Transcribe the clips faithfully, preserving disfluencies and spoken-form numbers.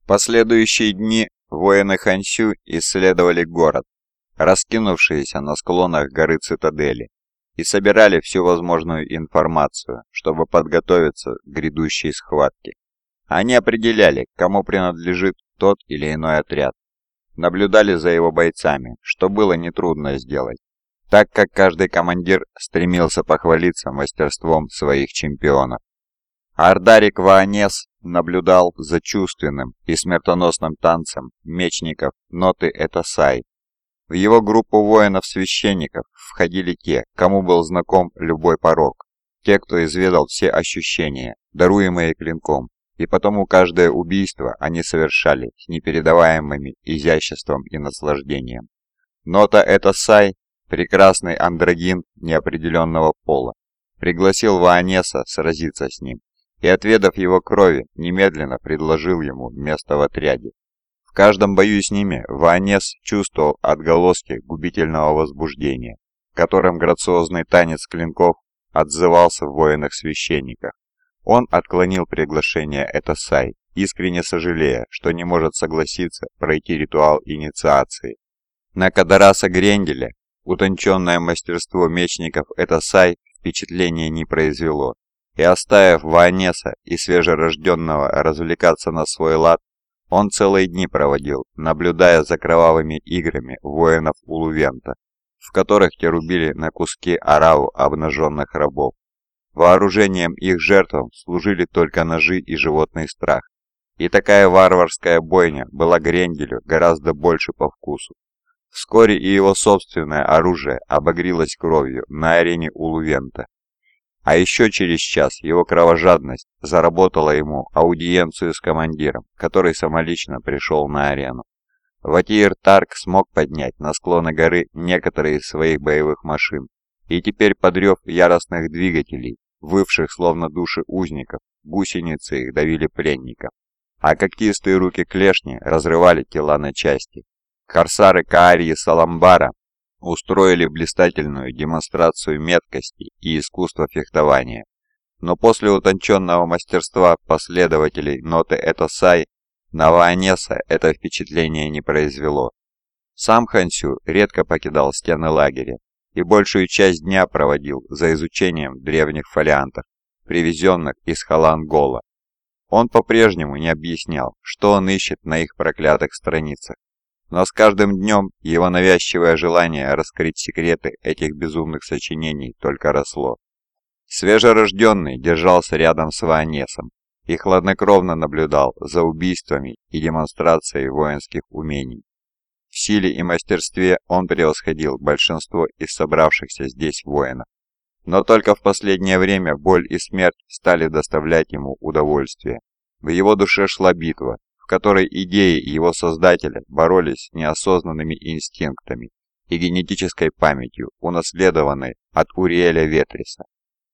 Последующие дни воины Хансю исследовали город, раскинувшийся на склонах горы Цитадели, и собирали всю возможную информацию, чтобы подготовиться к грядущей схватке. Они определяли, кому принадлежит тот или иной отряд, наблюдали за его бойцами, что было нетрудно сделать, так как каждый командир стремился похвалиться мастерством своих чемпионов. Ардарик Ваанес наблюдал за чувственным и смертоносным танцем мечников Ноты Этосай. В его группу воинов-священников входили те, кому был знаком любой порок, те, кто изведал все ощущения, даруемые клинком, и потому каждое убийство они совершали с непередаваемым изяществом и наслаждением. Нота Этосай, прекрасный андрогин неопределенного пола, пригласил Ваанеса сразиться с ним, и, отведав его крови, немедленно предложил ему место в отряде. В каждом бою с ними Ваанес чувствовал отголоски губительного возбуждения, которым грациозный танец клинков отзывался в воинах-священниках. Он отклонил приглашение Этосай, искренне сожалея, что не может согласиться пройти ритуал инициации. На Кадараса Гренделя утонченное мастерство мечников Этосай впечатления не произвело, и, оставив Ваанеса и свежерожденного развлекаться на свой лад, он целые дни проводил, наблюдая за кровавыми играми воинов Улувента, в которых те рубили на куски ораву обнаженных рабов. Вооружением их жертвам служили только ножи и животный страх, и такая варварская бойня была Гренделю гораздо больше по вкусу. Вскоре и его собственное оружие обогрелось кровью на арене Улувента. А еще через час его кровожадность заработала ему аудиенцию с командиром, который самолично пришел на арену. Ватир Тарк смог поднять на склоны горы некоторые из своих боевых машин, и теперь под рев яростных двигателей, вывших словно души узников, гусеницы их давили пленников, а когтистые руки клешни разрывали тела на части. Корсары Каарии Саламбара устроили блистательную демонстрацию меткости и искусства фехтования. Но после утонченного мастерства последователей Ноты Этосай на Ваанеса это впечатление не произвело. Сам Хансю редко покидал стены лагеря и большую часть дня проводил за изучением древних фолиантов, привезенных из Халангола. Он по-прежнему не объяснял, что он ищет на их проклятых страницах. Но с каждым днем его навязчивое желание раскрыть секреты этих безумных сочинений только росло. Свежерожденный держался рядом с Ваанесом и хладнокровно наблюдал за убийствами и демонстрацией воинских умений. В силе и мастерстве он превосходил большинство из собравшихся здесь воинов. Но только в последнее время боль и смерть стали доставлять ему удовольствие. В его душе шла битва, в которой идеи его создателя боролись с неосознанными инстинктами и генетической памятью, унаследованной от Уриэля Ветриса.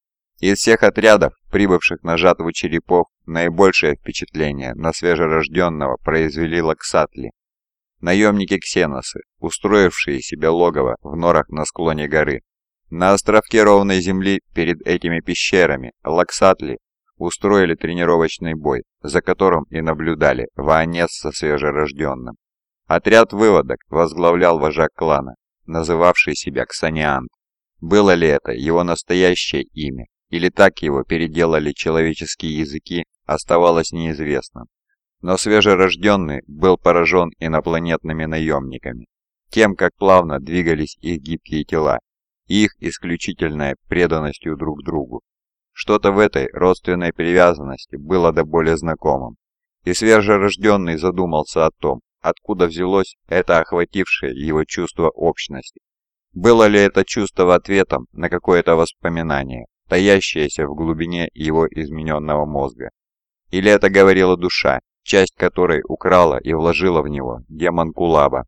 Из всех отрядов, прибывших на жатву черепов, наибольшее впечатление на свежерожденного произвели Лаксатли, наемники Ксеносы, устроившие себе логово в норах на склоне горы. На островке ровной земли перед этими пещерами Лаксатли устроили тренировочный бой, за которым и наблюдали Ваанес со свежерожденным. Отряд выводок возглавлял вожак клана, называвший себя Ксаниант. Было ли это его настоящее имя, или так его переделали человеческие языки, оставалось неизвестным. Но свежерожденный был поражен инопланетными наемниками, тем, как плавно двигались их гибкие тела, и их исключительной преданностью друг другу. Что-то в этой родственной привязанности было до боли знакомым, и свежерожденный задумался о том, откуда взялось это охватившее его чувство общности. Было ли это чувство ответом на какое-то воспоминание, таящееся в глубине его измененного мозга? Или это говорила душа, часть которой украла и вложила в него демон Кулаба?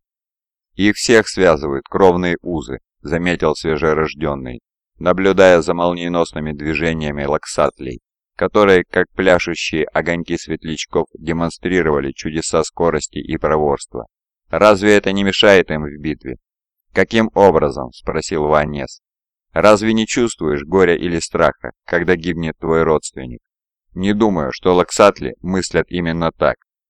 Их всех связывают кровные узы, заметил свежерожденный, наблюдая за молниеносными движениями Лаксатлей, которые, как пляшущие огоньки светлячков, демонстрировали чудеса скорости и проворства. Разве это не мешает им в битве? «Каким образом?» – спросил Ваанес. «Разве не чувствуешь горя или страха, когда гибнет твой родственник?» «Не думаю, что Лаксатли мыслят именно так.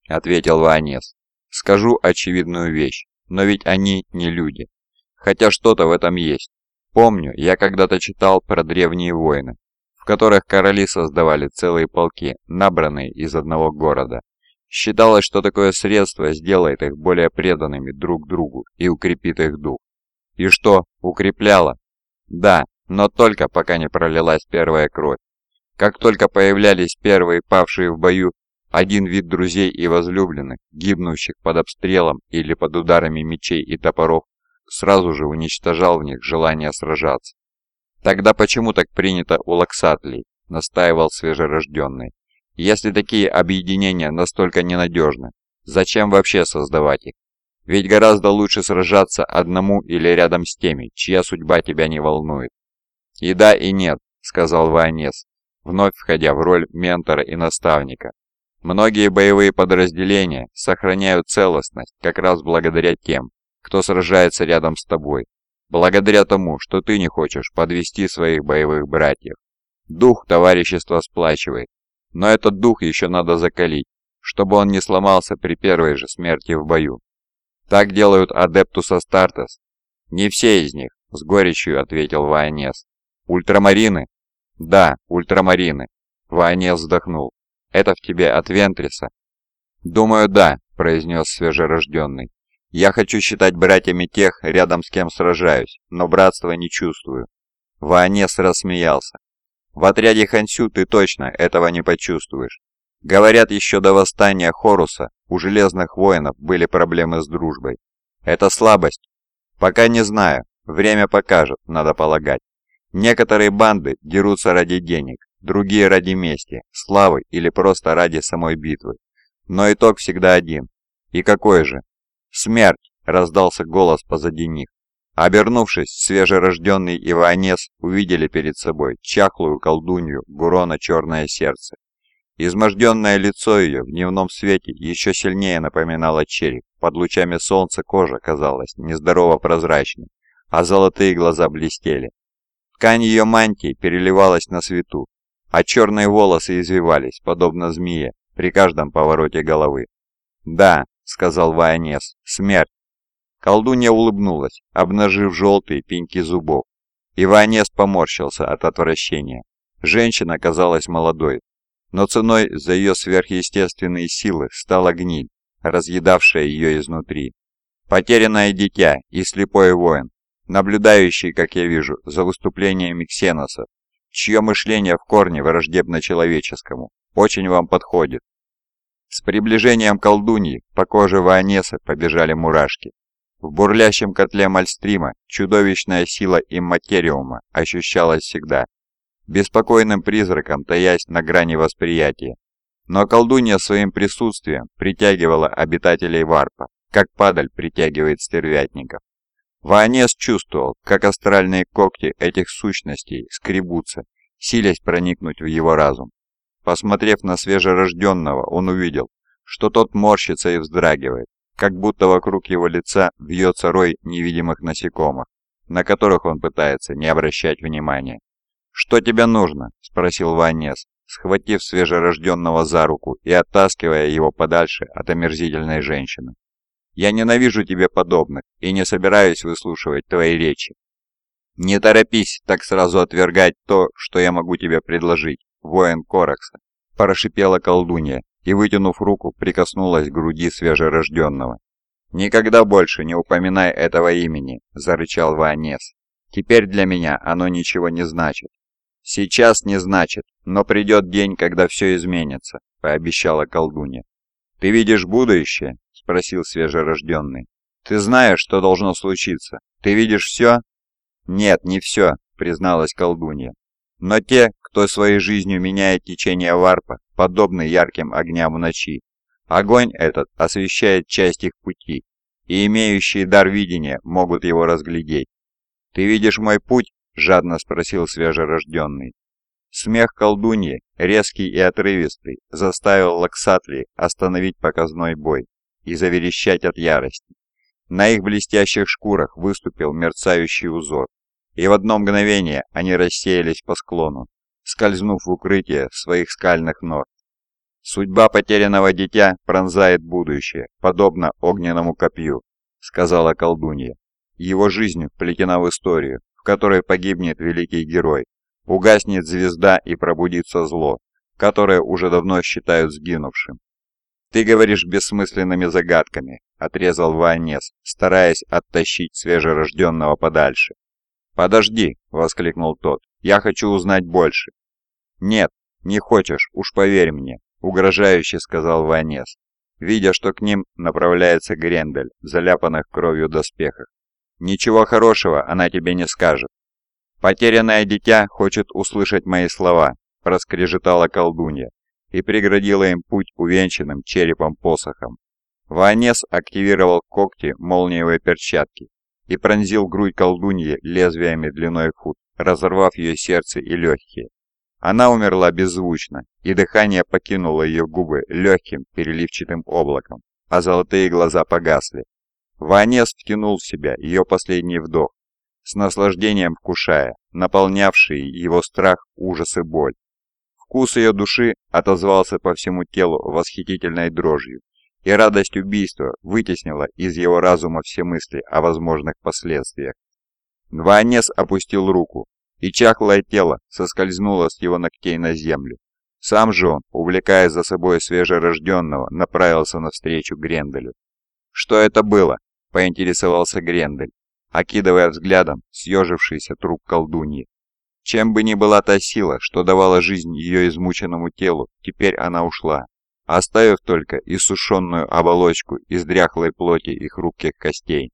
— ответил Ваанес. «Скажу очевидную вещь, но ведь они не люди. Хотя что-то в этом есть. Помню, я когда-то читал про древние войны, в которых короли создавали целые полки, набранные из одного города. Считалось, что такое средство сделает их более преданными друг другу и укрепит их дух. И что, укрепляло? Да, но только пока не пролилась первая кровь. Как только появлялись первые павшие в бою, один вид друзей и возлюбленных, гибнущих под обстрелом или под ударами мечей и топоров, сразу же уничтожал в них желание сражаться. «Тогда почему так принято у Лаксатлей?» — настаивал свежерожденный. «Если такие объединения настолько ненадежны, зачем вообще создавать их? Ведь гораздо лучше сражаться одному или рядом с теми, чья судьба тебя не волнует». «И да, и нет», — сказал Ваанес, вновь входя в роль ментора и наставника. «Многие боевые подразделения сохраняют целостность как раз благодаря тем, кто сражается рядом с тобой, благодаря тому, что ты не хочешь подвести своих боевых братьев. Дух товарищества сплачивает, но этот дух еще надо закалить, чтобы он не сломался при первой же смерти в бою. Так делают Адептус Астартес». «Не все из них», — с горечью ответил Ваанес. «Ультрамарины?» «Да, ультрамарины», — Ваанес вздохнул. «Это в тебе от Вентриса?» «Думаю, да», — произнес свежерожденный. «Я хочу считать братьями тех, рядом с кем сражаюсь, но братства не чувствую». Ваанес рассмеялся. «В отряде Хансю ты точно этого не почувствуешь. Говорят, еще до восстания Хоруса у Железных Воинов были проблемы с дружбой. Это слабость? Пока не знаю, время покажет, надо полагать. Некоторые банды дерутся ради денег, другие ради мести, славы или просто ради самой битвы. Но итог всегда один. И какой же? «Смерть!» — раздался голос позади них. Обернувшись, свежерожденный и Ваанес увидели перед собой чахлую колдунью Гурона Черное Сердце. Изможденное лицо ее в дневном свете еще сильнее напоминало череп, под лучами солнца кожа казалась нездорово прозрачной, а золотые глаза блестели. Ткань ее мантии переливалась на свету, а черные волосы извивались, подобно змее, при каждом повороте головы. «Да», — сказал Ваанес, — «смерть». Колдунья улыбнулась, обнажив желтые пеньки зубов, и Ваанес поморщился от отвращения. Женщина казалась молодой, но ценой за ее сверхъестественные силы стала гниль, разъедавшая ее изнутри. Потерянное дитя и слепой воин, наблюдающий, как я вижу, за выступлениями ксеносов, чье мышление в корне враждебно человеческому, очень вам подходит. С приближением колдуньи по коже Ваанеса побежали мурашки. В бурлящем котле Мальстрима чудовищная сила имматериума ощущалась всегда, беспокойным призраком таясь на грани восприятия. Но колдунья своим присутствием притягивала обитателей варпа, как падаль притягивает стервятников. Ваанес чувствовал, как астральные когти этих сущностей скребутся, силясь проникнуть в его разум. Посмотрев на свежерожденного, он увидел, что тот морщится и вздрагивает, как будто вокруг его лица вьется рой невидимых насекомых, на которых он пытается не обращать внимания. «Что тебе нужно?» – спросил Ваанес, схватив свежерожденного за руку и оттаскивая его подальше от омерзительной женщины. «Я ненавижу тебе подобных и не собираюсь выслушивать твои речи». «Не торопись так сразу отвергать то, что я могу тебе предложить, воин Коракса», – прошипела колдунья и, вытянув руку, прикоснулась к груди свежерожденного. «Никогда больше не упоминай этого имени», – зарычал Ваанес. «Теперь для меня оно ничего не значит». «Сейчас не значит, но придет день, когда все изменится», – пообещала колдунья. «Ты видишь будущее?» – спросил свежерожденный. «Ты знаешь, что должно случиться? Ты видишь все?» «Нет, не все», – призналась колдунья. «Но те, кто своей жизнью меняет течение варпа, подобны ярким огням в ночи. Огонь этот освещает часть их пути, и имеющие дар видения могут его разглядеть. «Ты видишь мой путь?» – жадно спросил свежерожденный. Смех колдуньи, резкий и отрывистый, заставил Лаксатли остановить показной бой и заверещать от ярости. На их блестящих шкурах выступил мерцающий узор, и в одно мгновение они рассеялись по склону, скользнув в укрытие своих скальных нор. «Судьба потерянного дитя пронзает будущее, подобно огненному копью», — сказала колдунья. «Его жизнь вплетена в историю, в которой погибнет великий герой, угаснет звезда и пробудится зло, которое уже давно считают сгинувшим». «Ты говоришь бессмысленными загадками», — отрезал Ваанес, стараясь оттащить свежерожденного подальше. «Подожди», — воскликнул тот, — «я хочу узнать больше». «Нет, не хочешь, уж поверь мне», — угрожающе сказал Ваанес, видя, что к ним направляется Грендель в заляпанных кровью доспехах. «Ничего хорошего она тебе не скажет». «Потерянное дитя хочет услышать мои слова», — проскрежетала колдунья и преградила им путь увенчанным черепом посохом. Ваанес активировал когти молниевой перчатки и пронзил грудь колдуньи лезвиями длиной в фут, разорвав ее сердце и легкие. Она умерла беззвучно, и дыхание покинуло ее губы легким переливчатым облаком, а золотые глаза погасли. Ваанес втянул в себя ее последний вдох, с наслаждением вкушая наполнявшие его страх, ужас и боль. Вкус ее души отозвался по всему телу восхитительной дрожью, и радость убийства вытеснила из его разума все мысли о возможных последствиях. Ваанес опустил руку, и чахлое тело соскользнуло с его ногтей на землю. Сам же он, увлекая за собой свежерожденного, направился навстречу Гренделю. «Что это было?» – поинтересовался Грендель, окидывая взглядом съежившийся труп колдуньи. Чем бы ни была та сила, что давала жизнь ее измученному телу, теперь она ушла, оставив только иссушенную оболочку из дряхлой плоти и хрупких костей.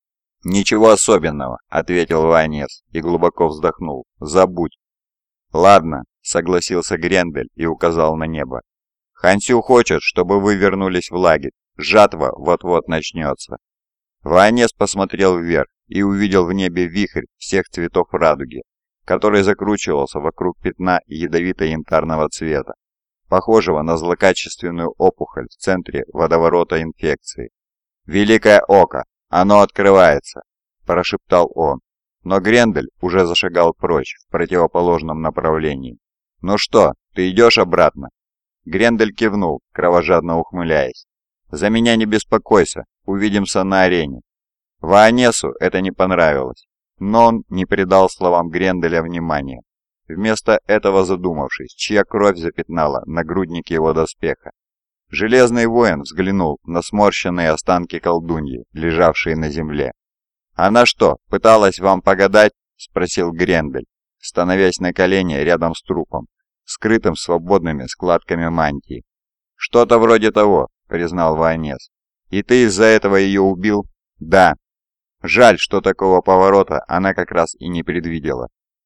«Ничего особенного», — ответил Ваанес и глубоко вздохнул. «Забудь». «Ладно», — согласился Грендель и указал на небо. «Хансю хочет, чтобы вы вернулись в лагерь. Жатва вот-вот начнется». Ваанес посмотрел вверх и увидел в небе вихрь всех цветов радуги, который закручивался вокруг пятна ядовито-янтарного цвета, похожего на злокачественную опухоль в центре водоворота инфекции. «Великое око! Оно открывается!» – прошептал он. Но Грендель уже зашагал прочь в противоположном направлении. «Ну что, ты идешь обратно?» Грендель кивнул, кровожадно ухмыляясь. «За меня не беспокойся, увидимся на арене». Ваанесу это не понравилось, но он не придал словам Гренделя внимания, вместо этого задумавшись, чья кровь запятнала нагрудник его доспеха. Железный воин взглянул на сморщенные останки колдуньи, лежавшие на земле. «Она что, пыталась вам погадать?» – спросил Грендель, становясь на колени рядом с трупом, скрытым свободными складками мантии. «Что-то вроде того», – признал Ваанес. «И ты из-за этого ее убил?» «Да». Жаль, что такого поворота она как раз и не предвидела.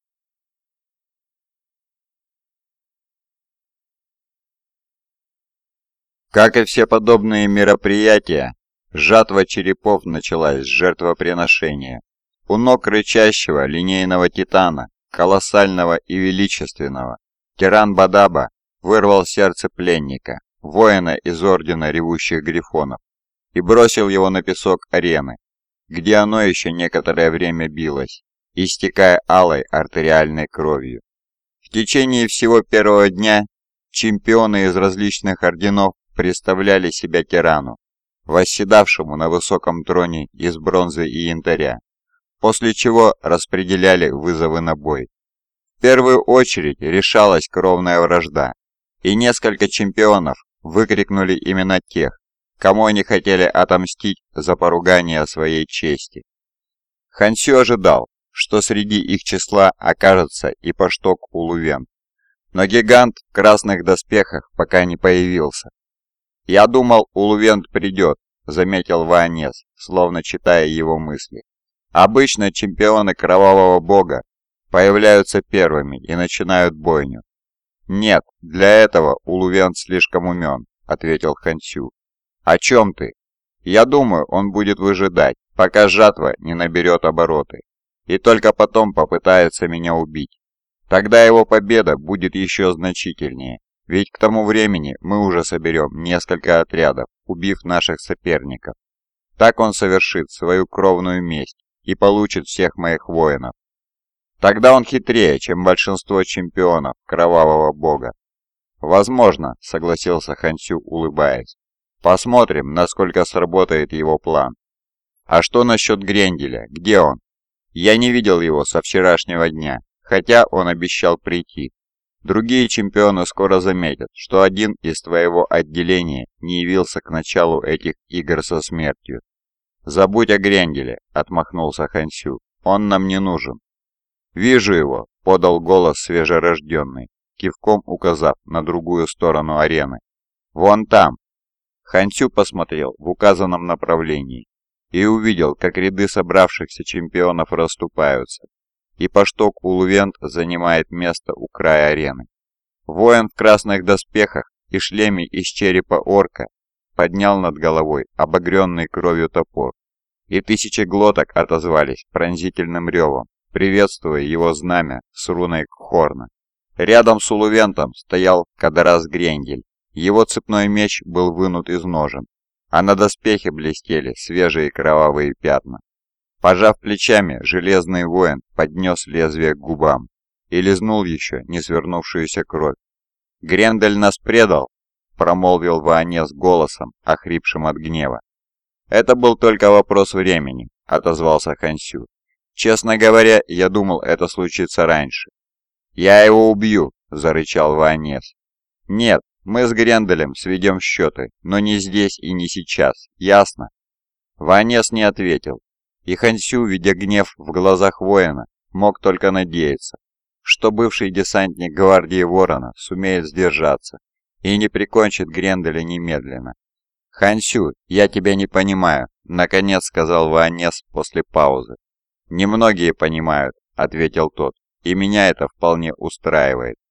Как и все подобные мероприятия, жатва черепов началась с жертвоприношения. У ног рычащего линейного титана, колоссального и величественного, тиран Бадаба вырвал сердце пленника, воина из Ордена Ревущих Грифонов, и бросил его на песок арены, где оно еще некоторое время билось, истекая алой артериальной кровью. В течение всего первого дня чемпионы из различных орденов представляли себя тирану, восседавшему на высоком троне из бронзы и янтаря, после чего распределяли вызовы на бой. В первую очередь решалась кровная вражда, и несколько чемпионов выкрикнули имена тех, кому они хотели отомстить за поругание своей чести. Хансю ожидал, что среди их числа окажется и Пашток Улувен, но гигант в красных доспехах пока не появился. «Я думал, Улувент придет», — заметил Ваанес, словно читая его мысли. «Обычно чемпионы Кровавого Бога появляются первыми и начинают бойню». «Нет, для этого Улувент слишком умен», — ответил Хансю. «О чем ты?» «Я думаю, он будет выжидать, пока жатва не наберет обороты, и только потом попытается меня убить. Тогда его победа будет еще значительнее. Ведь к тому времени мы уже соберем несколько отрядов, убив наших соперников. Так он совершит свою кровную месть и получит всех моих воинов. Тогда он хитрее, чем большинство чемпионов Кровавого Бога». «Возможно», — согласился Хансю, улыбаясь. «Посмотрим, насколько сработает его план». «А что насчет Гренделя? Где он?» «Я не видел его со вчерашнего дня, хотя он обещал прийти. Другие чемпионы скоро заметят, что один из твоего отделения не явился к началу этих игр со смертью». «Забудь о Гренделе», — отмахнулся Хансю. «Он нам не нужен». «Вижу его», — подал голос свежерожденный, кивком указав на другую сторону арены. «Вон там!» Хансю посмотрел в указанном направлении и увидел, как ряды собравшихся чемпионов расступаются, и Пашток Улувент занимает место у края арены. Воин в красных доспехах и шлеме из черепа орка поднял над головой обогренный кровью топор, и тысячи глоток отозвались пронзительным ревом, приветствуя его знамя с руной Кхорна. Рядом с Улувентом стоял Кадарас Грендель. Его цепной меч был вынут из ножен, а на доспехе блестели свежие кровавые пятна. Пожав плечами, железный воин поднес лезвие к губам и лизнул еще не свернувшуюся кровь. «Грендель нас предал!» — промолвил Ваанес голосом, охрипшим от гнева. «Это был только вопрос времени», — отозвался Хансю. «Честно говоря, я думал, это случится раньше». «Я его убью!» — зарычал Ваанес. «Нет, мы с Гренделем сведем счеты, но не здесь и не сейчас, ясно?» Ваанес не ответил, и Хансю, видя гнев в глазах воина, мог только надеяться, что бывший десантник гвардии Ворона сумеет сдержаться и не прикончит Гренделя немедленно. «Хансю, я тебя не понимаю», — наконец сказал Ваанес после паузы. «Немногие понимают», — ответил тот, — «и меня это вполне устраивает».